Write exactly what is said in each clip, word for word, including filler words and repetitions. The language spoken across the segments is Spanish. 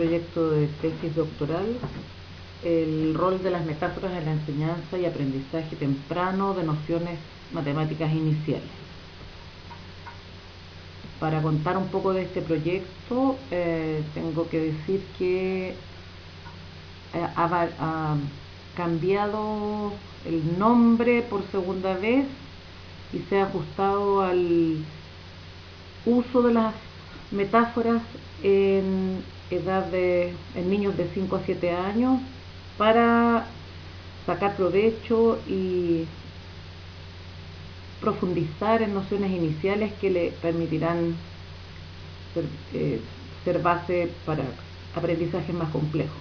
proyecto de tesis doctoral, el rol de las metáforas en la enseñanza y aprendizaje temprano de nociones matemáticas iniciales. Para contar un poco de este proyecto, eh, tengo que decir que eh, ha, ha cambiado el nombre por segunda vez y se ha ajustado al uso de las metáforas en edad de en niños de cinco a siete años para sacar provecho y profundizar en nociones iniciales que le permitirán ser, eh, ser base para aprendizajes más complejos.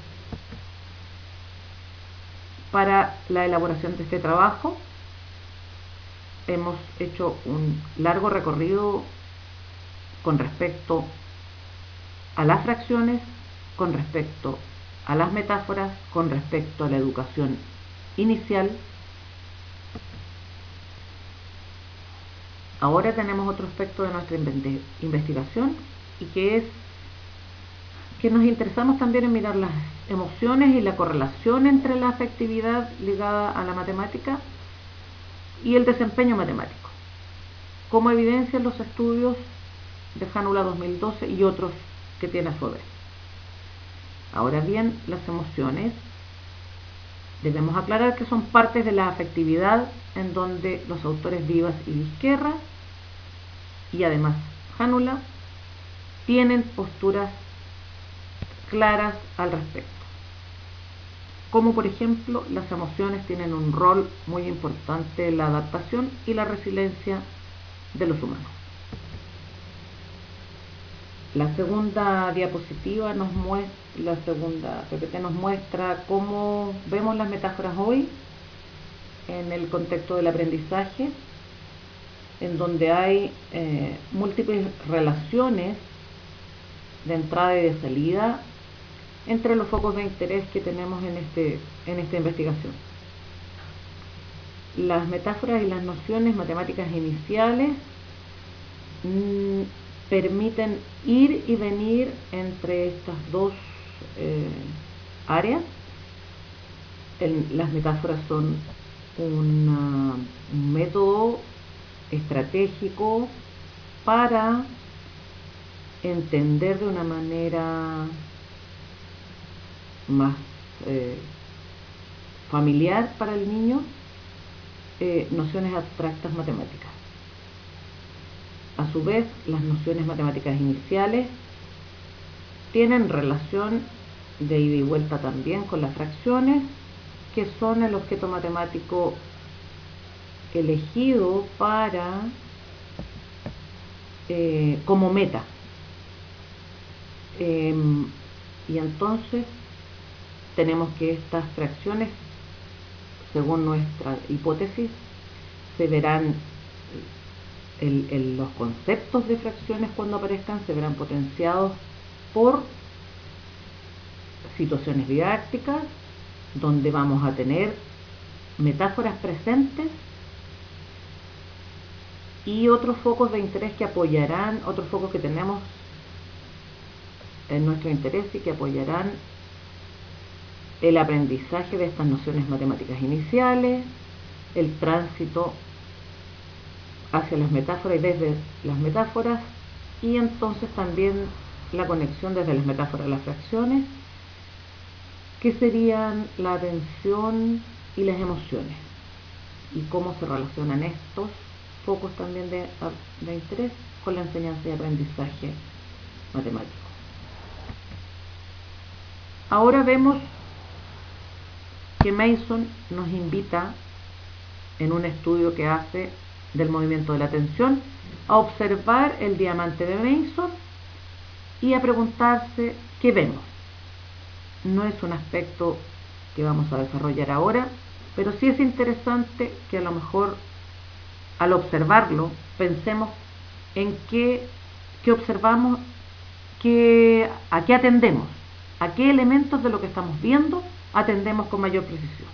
Para la elaboración de este trabajo hemos hecho un largo recorrido con respecto a las fracciones, con respecto a las metáforas, con respecto a la educación inicial. Ahora tenemos otro aspecto de nuestra investigación y que es que nos interesamos también en mirar las emociones y la correlación entre la afectividad ligada a la matemática y el desempeño matemático, como evidencian los estudios de Hánula dos mil doce y otros que tiene a su vez. Ahora bien, las emociones debemos aclarar que son partes de la afectividad en donde los autores Vivas y Vizquerra y además Hánula tienen posturas claras al respecto, como por ejemplo las emociones tienen un rol muy importante en la adaptación y la resiliencia de los humanos. La segunda diapositiva nos muestra, la segunda P P T nos muestra cómo vemos las metáforas hoy en el contexto del aprendizaje, en donde hay eh, múltiples relaciones de entrada y de salida entre los focos de interés que tenemos en, este, en esta investigación. Las metáforas y las nociones matemáticas iniciales mmm, permiten ir y venir entre estas dos eh, áreas. El, las metáforas son una, un método estratégico para entender de una manera más eh, familiar para el niño eh, nociones abstractas matemáticas. A su vez, las nociones matemáticas iniciales tienen relación de ida y vuelta también con las fracciones, que son el objeto matemático elegido para eh, como meta. Eh, y entonces tenemos que estas fracciones, según nuestra hipótesis, se verán el, el, los conceptos de fracciones cuando aparezcan se verán potenciados por situaciones didácticas donde vamos a tener metáforas presentes y otros focos de interés que apoyarán, otros focos que tenemos en nuestro interés y que apoyarán el aprendizaje de estas nociones matemáticas iniciales, el tránsito hacia las metáforas y desde las metáforas, y entonces también la conexión desde las metáforas a las fracciones, que serían la atención y las emociones, y cómo se relacionan estos focos también de, de interés con la enseñanza y aprendizaje matemático. Ahora vemos que Mason nos invita en un estudio que hace del movimiento de la atención a observar el diamante de Mason y a preguntarse qué vemos. No es un aspecto que vamos a desarrollar ahora, pero sí es interesante que a lo mejor al observarlo pensemos en qué, qué observamos, qué, a qué atendemos, a qué elementos de lo que estamos viendo atendemos con mayor precisión.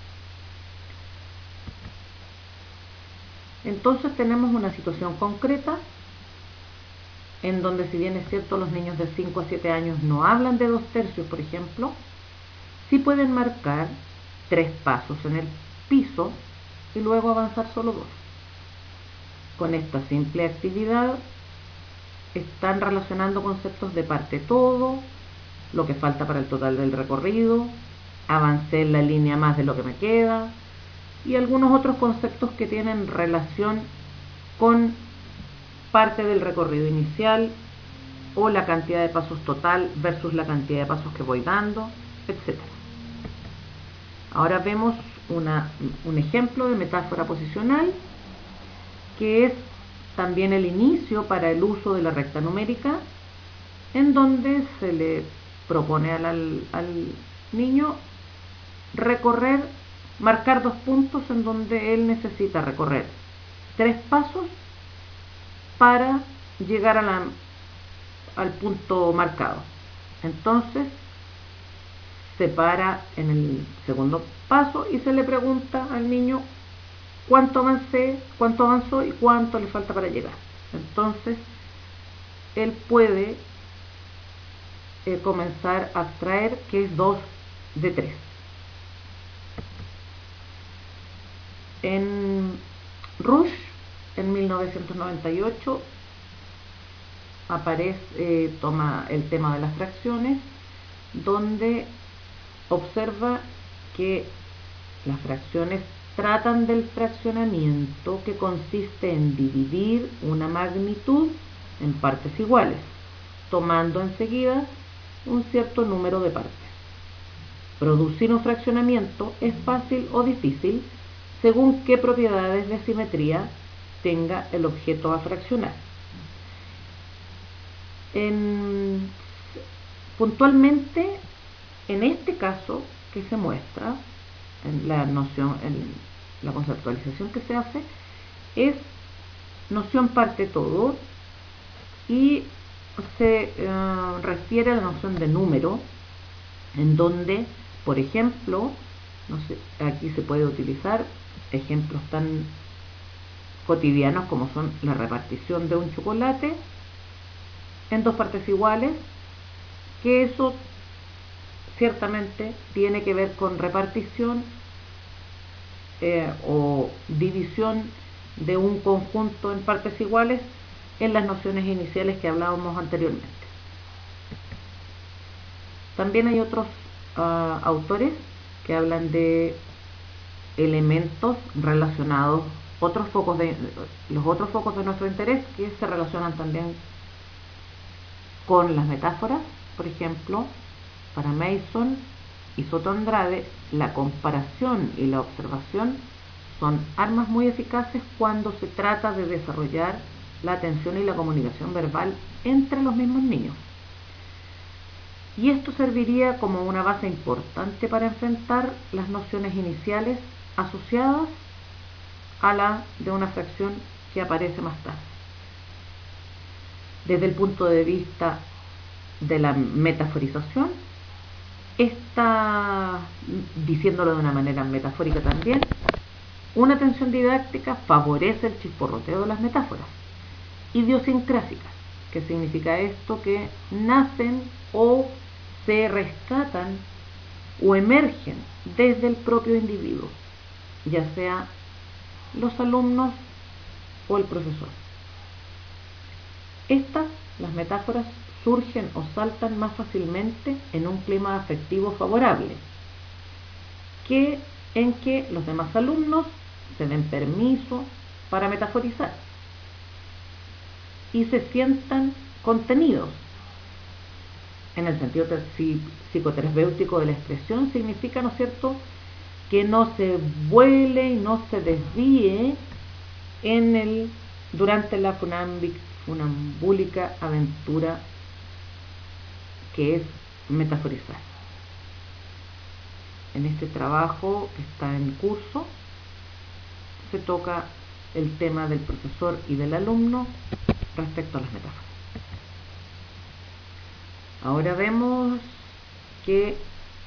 Entonces tenemos una situación concreta en donde, si bien es cierto, los niños de cinco a siete años no hablan de dos tercios, por ejemplo, sí pueden marcar tres pasos en el piso y luego avanzar solo dos. Con esta simple actividad están relacionando conceptos de parte todo, lo que falta para el total del recorrido, avancé en la línea más de lo que me queda, y algunos otros conceptos que tienen relación con parte del recorrido inicial o la cantidad de pasos total versus la cantidad de pasos que voy dando, etcétera. Ahora vemos una, un ejemplo de metáfora posicional, que es también el inicio para el uso de la recta numérica, en donde se le propone al, al, al niño recorrer, marcar dos puntos en donde él necesita recorrer tres pasos para llegar a la, al punto marcado. Entonces se para en el segundo paso y se le pregunta al niño cuánto avancé, cuánto avanzó y cuánto le falta para llegar. Entonces él puede eh, comenzar a abstraer que es dos de tres. En Rush, en mil novecientos noventa y ocho, aparece, eh, toma el tema de las fracciones, donde observa que las fracciones tratan del fraccionamiento, que consiste en dividir una magnitud en partes iguales, tomando enseguida un cierto número de partes. Producir un fraccionamiento es fácil o difícil según qué propiedades de simetría tenga el objeto a fraccionar. En, puntualmente, en este caso que se muestra, en la noción, en la conceptualización que se hace, es noción parte todo y se uh, refiere a la noción de número, en donde, por ejemplo, no sé, aquí se puede utilizar ejemplos tan cotidianos como son la repartición de un chocolate en dos partes iguales, que eso ciertamente tiene que ver con repartición eh, o división de un conjunto en partes iguales en las nociones iniciales que hablábamos anteriormente. También hay otros uh, autores que hablan de elementos relacionados, otros focos de, los otros focos de nuestro interés que se relacionan también con las metáforas. Por ejemplo, para Mason y Soto Andrade, la comparación y la observación son armas muy eficaces cuando se trata de desarrollar la atención y la comunicación verbal entre los mismos niños. Y esto serviría como una base importante para enfrentar las nociones iniciales asociadas a la de una fracción que aparece más tarde. Desde el punto de vista de la metaforización, está, diciéndolo de una manera metafórica también, una atención didáctica favorece el chisporroteo de las metáforas idiosincrásicas. ¿Qué significa esto? Que nacen o se rescatan o emergen desde el propio individuo, ya sea los alumnos o el profesor. Estas, las metáforas, surgen o saltan más fácilmente en un clima afectivo favorable, que en que los demás alumnos se den permiso para metaforizar y se sientan contenidos. En el sentido psicoterapéutico de la expresión, significa, ¿no es cierto?, que no se vuele y no se desvíe en el, durante la funambúlica aventura que es metaforizar. En este trabajo que está en curso se toca el tema del profesor y del alumno respecto a las metáforas. Ahora vemos que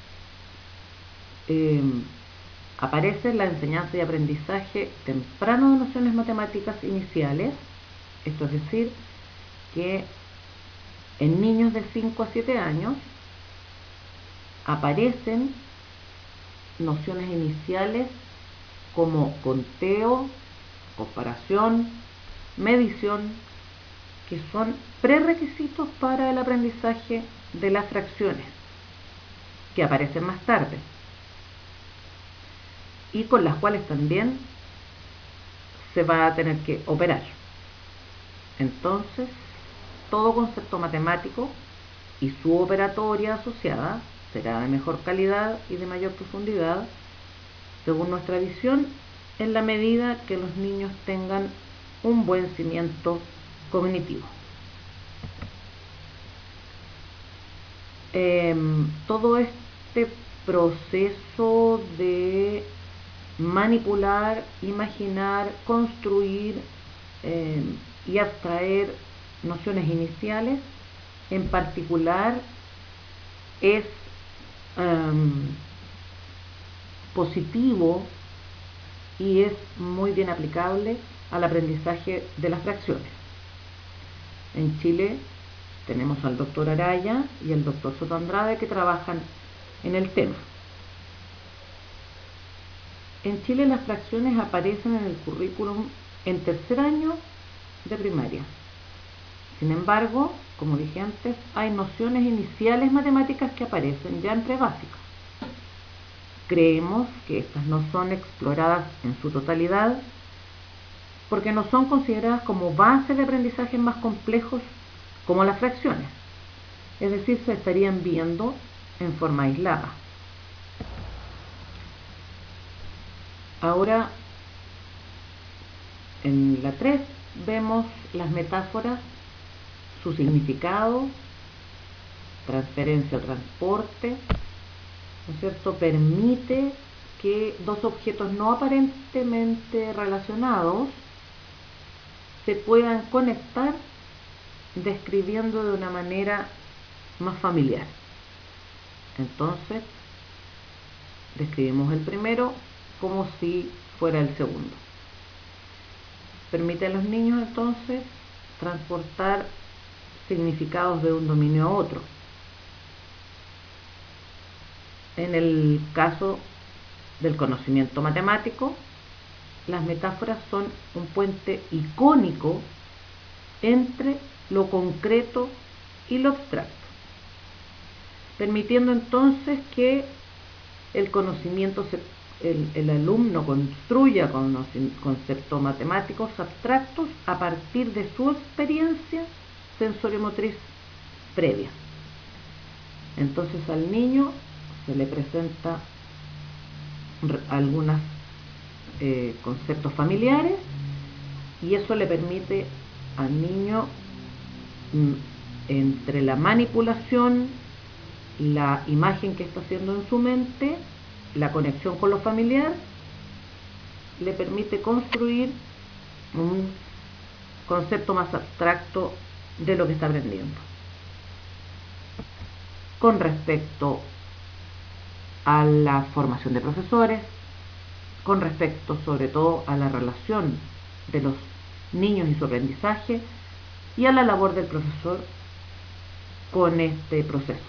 eh, aparece la enseñanza y aprendizaje temprano de nociones matemáticas iniciales, esto es decir, que En niños de cinco a siete años aparecen nociones iniciales como conteo, comparación, medición, que son prerequisitos para el aprendizaje de las fracciones, que aparecen más tarde y con las cuales también se va a tener que operar. Entonces, todo concepto matemático y su operatoria asociada será de mejor calidad y de mayor profundidad, según nuestra visión, en la medida que los niños tengan un buen cimiento cognitivo. Eh, todo este proceso de manipular, imaginar, construir eh, y abstraer nociones iniciales, en particular, es um, positivo y es muy bien aplicable al aprendizaje de las fracciones. En Chile tenemos al doctor Araya y al doctor Soto Andrade que trabajan en el tema. En Chile las fracciones aparecen en el currículum en tercer año de primaria. Sin embargo, como dije antes, hay nociones iniciales matemáticas que aparecen ya entre básicas. Creemos que estas no son exploradas en su totalidad porque no son consideradas como base de aprendizajes más complejos como las fracciones, es decir, se estarían viendo en forma aislada. Ahora, en la tres vemos las metáforas, su significado, transferencia o transporte, ¿no es cierto? Permite que dos objetos no aparentemente relacionados se puedan conectar describiendo de una manera más familiar. Entonces, describimos el primero como si fuera el segundo. Permite a los niños entonces transportar significados de un dominio a otro. En el caso del conocimiento matemático, las metáforas son un puente icónico entre lo concreto y lo abstracto, permitiendo entonces que el conocimiento, se, el, el alumno construya conceptos matemáticos abstractos a partir de su experiencia sensoriomotriz previa. Entonces al niño se le presenta algunos eh, conceptos familiares y eso le permite al niño, entre la manipulación, la imagen que está haciendo en su mente, la conexión con lo familiar, le permite construir un concepto más abstracto de lo que está aprendiendo. Con respecto a la formación de profesores, con respecto sobre todo a la relación de los niños y su aprendizaje y a la labor del profesor con este proceso.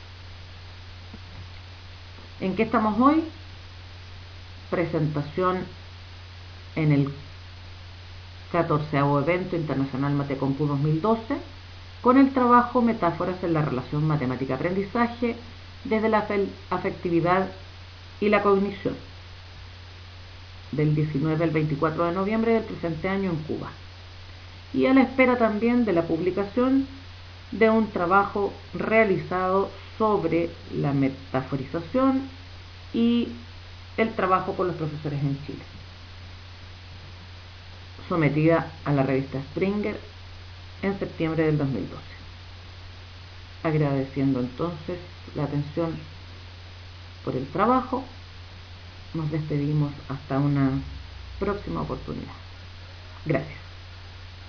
¿En qué estamos hoy? Presentación en el catorceavo Evento Internacional Matecompu dos mil doce con el trabajo Metáforas en la relación matemática-aprendizaje desde la afectividad y la cognición, del diecinueve al veinticuatro de noviembre del presente año en Cuba, y a la espera también de la publicación de un trabajo realizado sobre la metaforización y el trabajo con los profesores en Chile, sometida a la revista Springer en septiembre del dos mil doce. Agradeciendo entonces la atención por el trabajo, nos despedimos hasta una próxima oportunidad. Gracias.